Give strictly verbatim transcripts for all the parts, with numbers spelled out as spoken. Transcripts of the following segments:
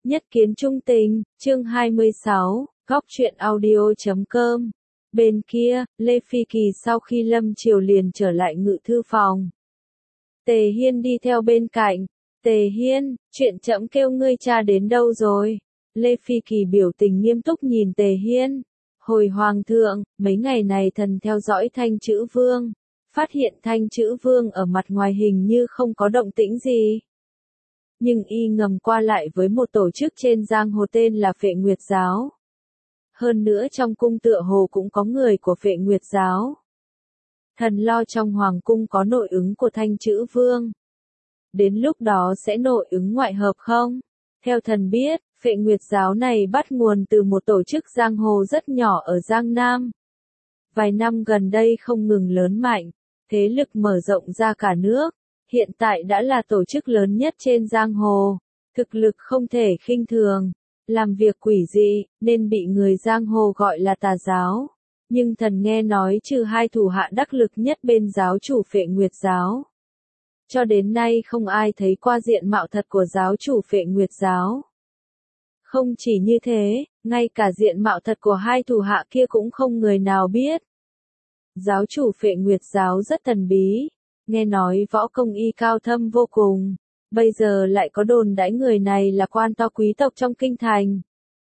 Nhất kiến trung tình, chương hai mươi sáu, góc truyện audio chấm com. Bên kia, Lê Phi Kỳ sau khi lâm triều liền trở lại ngự thư phòng. Tề Hiên đi theo bên cạnh. Tề Hiên, chuyện trẫm kêu ngươi cha đến đâu rồi? Lê Phi Kỳ biểu tình nghiêm túc nhìn Tề Hiên. Hồi hoàng thượng, mấy ngày này thần theo dõi Thanh Chữ Vương. Phát hiện Thanh Chữ Vương ở mặt ngoài hình như không có động tĩnh gì. Nhưng y ngầm qua lại với một tổ chức trên giang hồ tên là Phệ Nguyệt Giáo. Hơn nữa trong cung tựa hồ cũng có người của Phệ Nguyệt Giáo. Thần lo trong hoàng cung có nội ứng của Thanh Chữ Vương. Đến lúc đó sẽ nội ứng ngoại hợp không? Theo thần biết, Phệ Nguyệt Giáo này bắt nguồn từ một tổ chức giang hồ rất nhỏ ở Giang Nam. Vài năm gần đây không ngừng lớn mạnh, thế lực mở rộng ra cả nước. Hiện tại đã là tổ chức lớn nhất trên giang hồ, thực lực không thể khinh thường, làm việc quỷ dị, nên bị người giang hồ gọi là tà giáo. Nhưng thần nghe nói trừ hai thủ hạ đắc lực nhất bên giáo chủ Phệ Nguyệt Giáo. Cho đến nay không ai thấy qua diện mạo thật của giáo chủ Phệ Nguyệt Giáo. Không chỉ như thế, ngay cả diện mạo thật của hai thủ hạ kia cũng không người nào biết. Giáo chủ Phệ Nguyệt Giáo rất thần bí. Nghe nói võ công y cao thâm vô cùng, bây giờ lại có đồn đãi người này là quan to quý tộc trong kinh thành.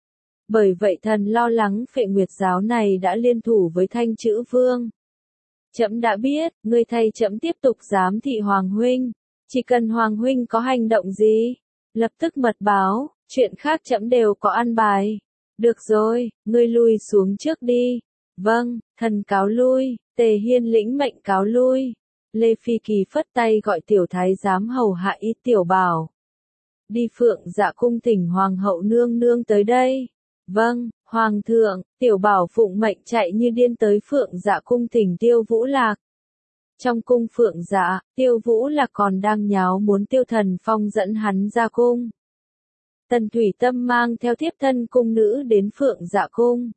Bởi vậy thần lo lắng Phệ Nguyệt Giáo này đã liên thủ với Thanh Chữ Vương. Trẫm đã biết, ngươi thay trẫm tiếp tục giám thị Hoàng huynh, chỉ cần Hoàng huynh có hành động gì, lập tức mật báo, chuyện khác trẫm đều có an bài. Được rồi, ngươi lui xuống trước đi. Vâng, thần cáo lui. Tề Hiên lĩnh mệnh cáo lui. Lê Phi Kỳ phất tay gọi tiểu thái giám hầu hạ ít tiểu bảo. Đi Phượng Dạ cung thỉnh hoàng hậu nương nương tới đây. Vâng, hoàng thượng. Tiểu bảo phụng mệnh chạy như điên tới Phượng Dạ cung thỉnh Tiêu Vũ Lạc. Trong cung Phượng Dạ, Tiêu Vũ Lạc còn đang nháo muốn Tiêu Thần Phong dẫn hắn ra cung. Tần Thủy Tâm mang theo thiếp thân cung nữ đến Phượng Dạ cung.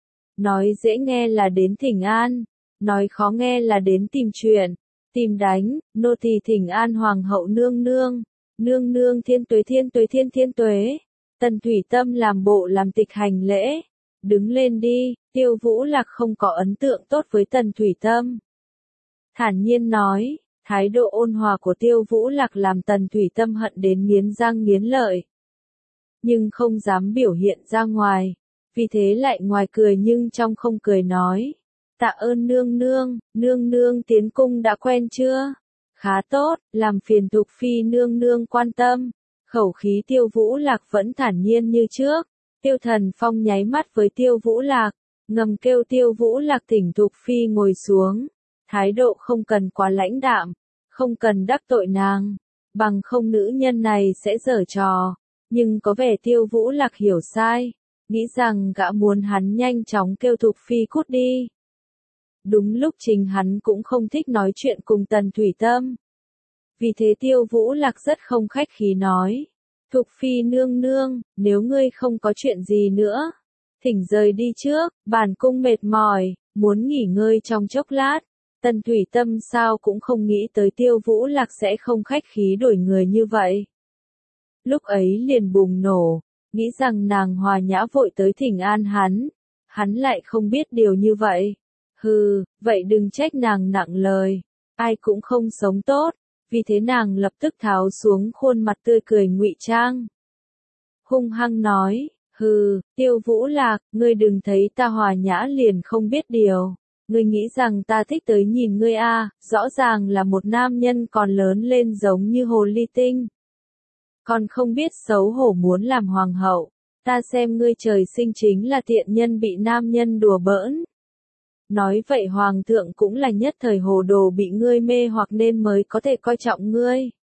Nói dễ nghe là đến thỉnh an, nói khó nghe là đến tìm chuyện. Tìm đánh, nô tỳ thỉnh an hoàng hậu nương nương, nương nương thiên tuế thiên tuế thiên thiên tuế. Tần Thủy Tâm làm bộ làm tịch hành lễ, đứng lên đi. Tiêu Vũ Lạc không có ấn tượng tốt với Tần Thủy Tâm. Thản nhiên nói, thái độ ôn hòa của Tiêu Vũ Lạc làm Tần Thủy Tâm hận đến nghiến răng nghiến lợi. Nhưng không dám biểu hiện ra ngoài, vì thế lại ngoài cười nhưng trong không cười nói. Tạ ơn nương nương, nương nương tiến cung đã quen chưa? Khá tốt, làm phiền Thục Phi nương nương quan tâm. Khẩu khí Tiêu Vũ Lạc vẫn thản nhiên như trước. Tiêu Thần Phong nháy mắt với Tiêu Vũ Lạc, ngầm kêu Tiêu Vũ Lạc thỉnh Thục Phi ngồi xuống. Thái độ không cần quá lãnh đạm, không cần đắc tội nàng, bằng không nữ nhân này sẽ giở trò. Nhưng có vẻ Tiêu Vũ Lạc hiểu sai, nghĩ rằng gã muốn hắn nhanh chóng kêu Thục Phi cút đi. Đúng lúc chính hắn cũng không thích nói chuyện cùng Tần Thủy Tâm. Vì thế Tiêu Vũ Lạc rất không khách khí nói. Thục Phi nương nương, nếu ngươi không có chuyện gì nữa, thỉnh rời đi trước, bản cung mệt mỏi, muốn nghỉ ngơi trong chốc lát. Tần Thủy Tâm sao cũng không nghĩ tới Tiêu Vũ Lạc sẽ không khách khí đổi người như vậy. Lúc ấy liền bùng nổ, nghĩ rằng nàng hòa nhã vội tới thỉnh an hắn. Hắn lại không biết điều như vậy. Hừ, vậy đừng trách nàng nặng lời, ai cũng không sống tốt, vì thế nàng lập tức tháo xuống khuôn mặt tươi cười ngụy trang. Hung hăng nói, hừ, Tiêu Vũ Lạc, ngươi đừng thấy ta hòa nhã liền không biết điều, ngươi nghĩ rằng ta thích tới nhìn ngươi à, rõ ràng là một nam nhân còn lớn lên giống như hồ ly tinh. Còn không biết xấu hổ muốn làm hoàng hậu, ta xem ngươi trời sinh chính là tiện nhân bị nam nhân đùa bỡn. Nói vậy hoàng thượng cũng là nhất thời hồ đồ bị ngươi mê hoặc nên mới có thể coi trọng ngươi.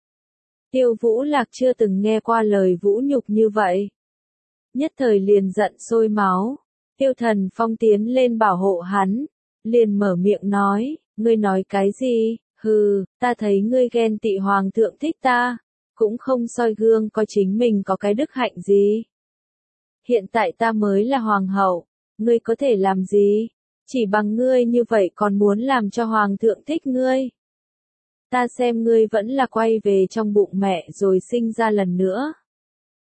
Tiêu Vũ Lạc chưa từng nghe qua lời vũ nhục như vậy. Nhất thời liền giận sôi máu. Tiêu Thần Phong tiến lên bảo hộ hắn, liền mở miệng nói, ngươi nói cái gì? Hừ, ta thấy ngươi ghen tị hoàng thượng thích ta, cũng không soi gương coi chính mình có cái đức hạnh gì. Hiện tại ta mới là hoàng hậu, ngươi có thể làm gì? Chỉ bằng ngươi như vậy còn muốn làm cho hoàng thượng thích ngươi. Ta xem ngươi vẫn là quay về trong bụng mẹ rồi sinh ra lần nữa.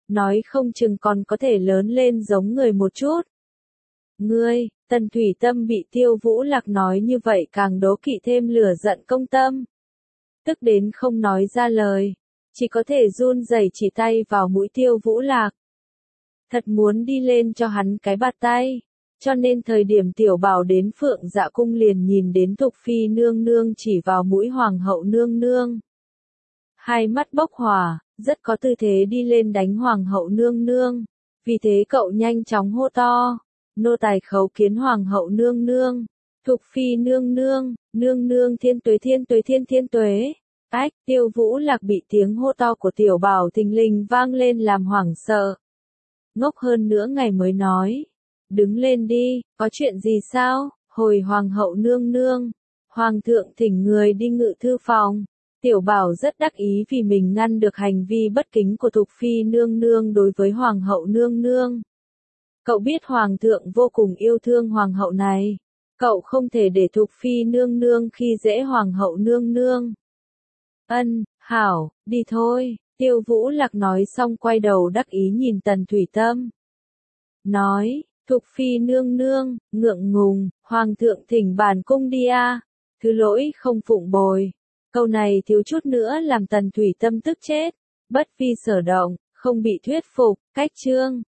nói không chừng còn có thể lớn lên giống người một chút. Ngươi, Tần Thủy Tâm bị Tiêu Vũ Lạc nói như vậy càng đố kỵ thêm lửa giận công tâm. Tức đến không nói ra lời, chỉ có thể run rẩy chỉ tay vào mũi Tiêu Vũ Lạc. Thật muốn đi lên cho hắn cái bạt tay, cho nên thời điểm Tiểu Bảo đến Phượng Dạ Cung liền nhìn đến Thục Phi nương nương chỉ vào mũi Hoàng hậu nương nương. Hai mắt bốc hỏa, rất có tư thế đi lên đánh Hoàng hậu nương nương, vì thế cậu nhanh chóng hô to, nô tài khấu kiến Hoàng hậu nương nương, Thục Phi nương nương, nương nương thiên tuế thiên tuế thiên thiên tuế. Ách, Tiêu Vũ Lạc bị tiếng hô to của Tiểu Bảo thình lình vang lên làm hoảng sợ. Ngốc hơn nữa ngày mới nói, đứng lên đi, có chuyện gì sao? Hồi Hoàng hậu nương nương, Hoàng thượng thỉnh người đi ngự thư phòng. Tiểu Bảo rất đắc ý vì mình ngăn được hành vi bất kính của Thục Phi nương nương đối với Hoàng hậu nương nương. Cậu biết Hoàng thượng vô cùng yêu thương Hoàng hậu này, cậu không thể để Thục Phi nương nương khi dễ Hoàng hậu nương nương. Ân, hảo, đi thôi, Tiêu Vũ Lạc nói xong quay đầu đắc ý nhìn Tần Thủy Tâm. Nói, Thục Phi nương nương, ngượng ngùng, Hoàng thượng thỉnh bản cung đi a, thứ lỗi không phụng bồi. Câu này thiếu chút nữa làm Tần Thủy Tâm tức chết, bất vi sở động, không bị thuyết phục, cách chương.